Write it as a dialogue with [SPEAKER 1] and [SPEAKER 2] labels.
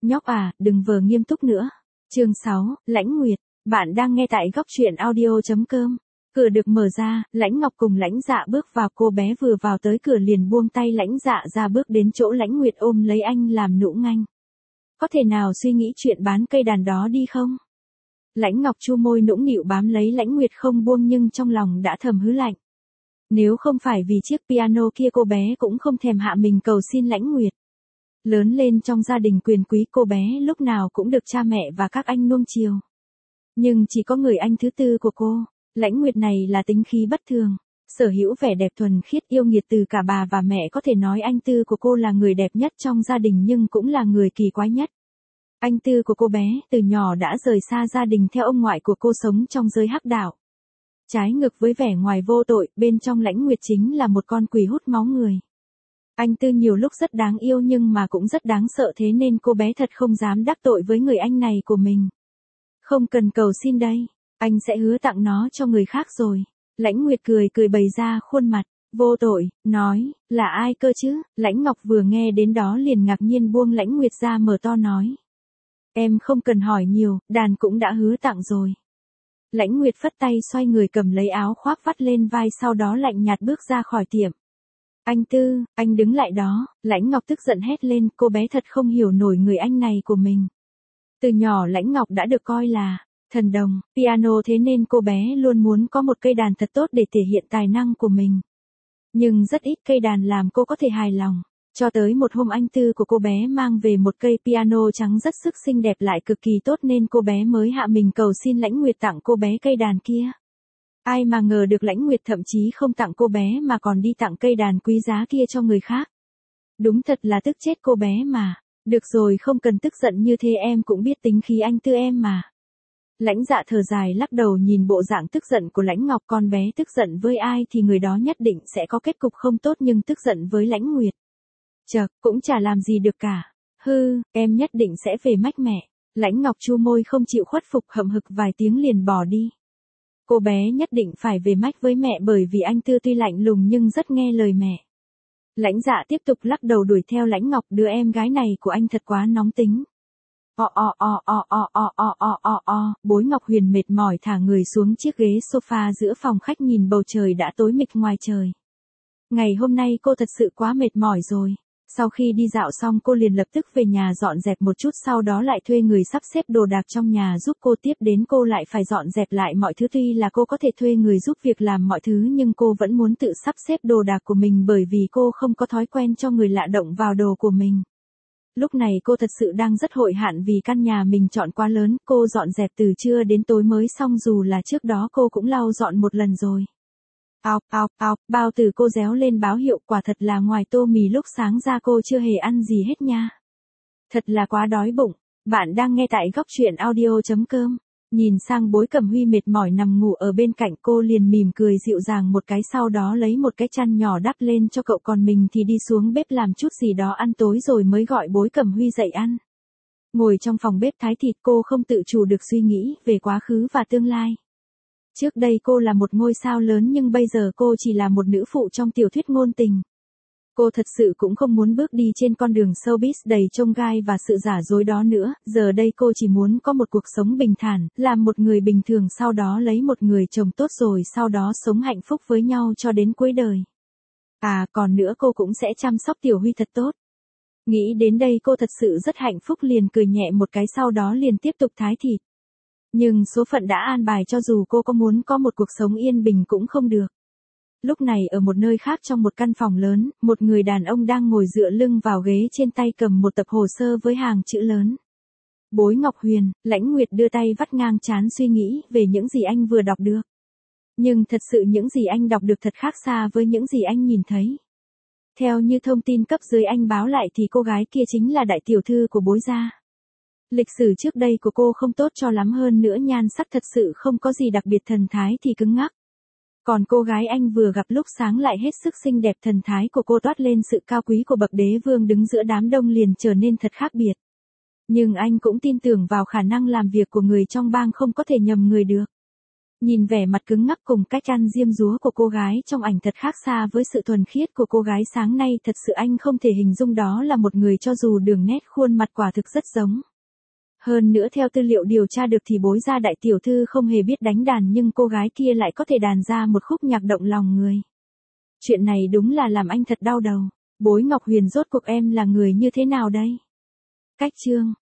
[SPEAKER 1] Nhóc à, đừng vờ nghiêm túc nữa. Chương 6, Lãnh Nguyệt, bạn đang nghe tại góc truyện audio.com. Cửa được mở ra, Lãnh Ngọc cùng Lãnh Dạ bước vào, cô bé vừa vào tới cửa liền buông tay Lãnh Dạ ra bước đến chỗ Lãnh Nguyệt ôm lấy anh làm nũng nganh. Có thể nào suy nghĩ chuyện bán cây đàn đó đi không? Lãnh Ngọc chu môi nũng nịu bám lấy Lãnh Nguyệt không buông nhưng trong lòng đã thầm hứ lạnh. Nếu không phải vì chiếc piano kia cô bé cũng không thèm hạ mình cầu xin Lãnh Nguyệt. Lớn lên trong gia đình quyền quý, cô bé lúc nào cũng được cha mẹ và các anh nuông chiều. Nhưng chỉ có người anh thứ tư của cô, Lãnh Nguyệt này là tính khí bất thường, sở hữu vẻ đẹp thuần khiết yêu nghiệt từ cả bà và mẹ, có thể nói anh tư của cô là người đẹp nhất trong gia đình nhưng cũng là người kỳ quái nhất. Anh tư của cô bé từ nhỏ đã rời xa gia đình theo ông ngoại của cô sống trong giới hắc đạo. Trái ngược với vẻ ngoài vô tội, bên trong Lãnh Nguyệt chính là một con quỷ hút máu người. Anh tư nhiều lúc rất đáng yêu nhưng mà cũng rất đáng sợ, thế nên cô bé thật không dám đắc tội với người anh này của mình. Không cần cầu xin đây, anh sẽ hứa tặng nó cho người khác rồi. Lãnh Nguyệt cười bày ra khuôn mặt vô tội, nói, là ai cơ chứ? Lãnh Ngọc vừa nghe đến đó liền ngạc nhiên buông Lãnh Nguyệt ra mở to nói. Em không cần hỏi nhiều, đàn cũng đã hứa tặng rồi. Lãnh Nguyệt phất tay xoay người cầm lấy áo khoác vắt lên vai, sau đó lạnh nhạt bước ra khỏi tiệm. Anh Tư, anh đứng lại đó. Lãnh Ngọc tức giận hét lên, cô bé thật không hiểu nổi người anh này của mình. Từ nhỏ Lãnh Ngọc đã được coi là thần đồng piano, thế nên cô bé luôn muốn có một cây đàn thật tốt để thể hiện tài năng của mình. Nhưng rất ít cây đàn làm cô có thể hài lòng. Cho tới một hôm anh tư của cô bé mang về một cây piano trắng rất sức xinh đẹp lại cực kỳ tốt nên cô bé mới hạ mình cầu xin Lãnh Nguyệt tặng cô bé cây đàn kia. Ai mà ngờ được Lãnh Nguyệt thậm chí không tặng cô bé mà còn đi tặng cây đàn quý giá kia cho người khác. Đúng thật là tức chết cô bé mà. Được rồi, không cần tức giận như thế, em cũng biết tính khí anh tư em mà. Lãnh Dạ thở dài lắc đầu nhìn bộ dạng tức giận của Lãnh Ngọc, con bé tức giận với ai thì người đó nhất định sẽ có kết cục không tốt, nhưng tức giận với Lãnh Nguyệt, chợt cũng chả làm gì được cả. Hư, em nhất định sẽ về mách mẹ. Lãnh Ngọc chu môi không chịu khuất phục, hậm hực vài tiếng liền bỏ đi. Cô bé nhất định phải về mách với mẹ bởi vì anh tư tuy lạnh lùng nhưng rất nghe lời mẹ. Lãnh Dạ tiếp tục lắc đầu đuổi theo Lãnh Ngọc, đứa em gái này của anh thật quá nóng tính. Bối Ngọc Huyền mệt mỏi thả người xuống chiếc ghế sofa giữa phòng khách, nhìn bầu trời đã tối mịt ngoài trời. Ngày hôm nay cô thật sự quá mệt mỏi rồi. Sau khi đi dạo xong cô liền lập tức về nhà dọn dẹp một chút, sau đó lại thuê người sắp xếp đồ đạc trong nhà giúp cô, tiếp đến cô lại phải dọn dẹp lại mọi thứ. Tuy là cô có thể thuê người giúp việc làm mọi thứ nhưng cô vẫn muốn tự sắp xếp đồ đạc của mình bởi vì cô không có thói quen cho người lạ động vào đồ của mình. Lúc này cô thật sự đang rất hội hạn vì căn nhà mình chọn quá lớn, cô dọn dẹp từ trưa đến tối mới xong, dù là trước đó cô cũng lau dọn một lần rồi. Bao tử cô réo lên báo hiệu, quả thật là ngoài tô mì lúc sáng ra cô chưa hề ăn gì hết nha. Thật là quá đói bụng. Bạn đang nghe tại góc truyện audio.com. Nhìn sang Bối Cẩm Huy mệt mỏi nằm ngủ ở bên cạnh, cô liền mỉm cười dịu dàng một cái, sau đó lấy một cái chăn nhỏ đắp lên cho cậu, còn mình thì đi xuống bếp làm chút gì đó ăn tối rồi mới gọi Bối Cẩm Huy dậy ăn. Ngồi trong phòng bếp thái thịt, cô không tự chủ được suy nghĩ về quá khứ và tương lai. Trước đây cô là một ngôi sao lớn nhưng bây giờ cô chỉ là một nữ phụ trong tiểu thuyết ngôn tình. Cô thật sự cũng không muốn bước đi trên con đường showbiz đầy chông gai và sự giả dối đó nữa, giờ đây cô chỉ muốn có một cuộc sống bình thản, làm một người bình thường, sau đó lấy một người chồng tốt rồi sau đó sống hạnh phúc với nhau cho đến cuối đời. À, còn nữa cô cũng sẽ chăm sóc Tiểu Huy thật tốt. Nghĩ đến đây cô thật sự rất hạnh phúc, liền cười nhẹ một cái, sau đó liền tiếp tục thái thịt. Nhưng số phận đã an bài cho dù cô có muốn có một cuộc sống yên bình cũng không được. Lúc này ở một nơi khác trong một căn phòng lớn, một người đàn ông đang ngồi dựa lưng vào ghế, trên tay cầm một tập hồ sơ với hàng chữ lớn. Bối Ngọc Huyền. Lãnh Nguyệt đưa tay vắt ngang trán suy nghĩ về những gì anh vừa đọc được. Nhưng thật sự những gì anh đọc được thật khác xa với những gì anh nhìn thấy. Theo như thông tin cấp dưới anh báo lại thì cô gái kia chính là đại tiểu thư của Bối gia. Lịch sử trước đây của cô không tốt cho lắm, hơn nữa nhan sắc thật sự không có gì đặc biệt, thần thái thì cứng ngắc. Còn cô gái anh vừa gặp lúc sáng lại hết sức xinh đẹp, thần thái của cô toát lên sự cao quý của bậc đế vương, đứng giữa đám đông liền trở nên thật khác biệt. Nhưng anh cũng tin tưởng vào khả năng làm việc của người trong bang, không có thể nhầm người được. Nhìn vẻ mặt cứng ngắc cùng cách ăn diêm dúa của cô gái trong ảnh thật khác xa với sự thuần khiết của cô gái sáng nay, thật sự anh không thể hình dung đó là một người, cho dù đường nét khuôn mặt quả thực rất giống. Hơn nữa theo tư liệu điều tra được thì bối gia đại tiểu thư không hề biết đánh đàn, nhưng cô gái kia lại có thể đàn ra một khúc nhạc động lòng người. Chuyện này đúng là làm anh thật đau đầu. Bối Ngọc Huyền, rốt cuộc em là người như thế nào đây? Cách chương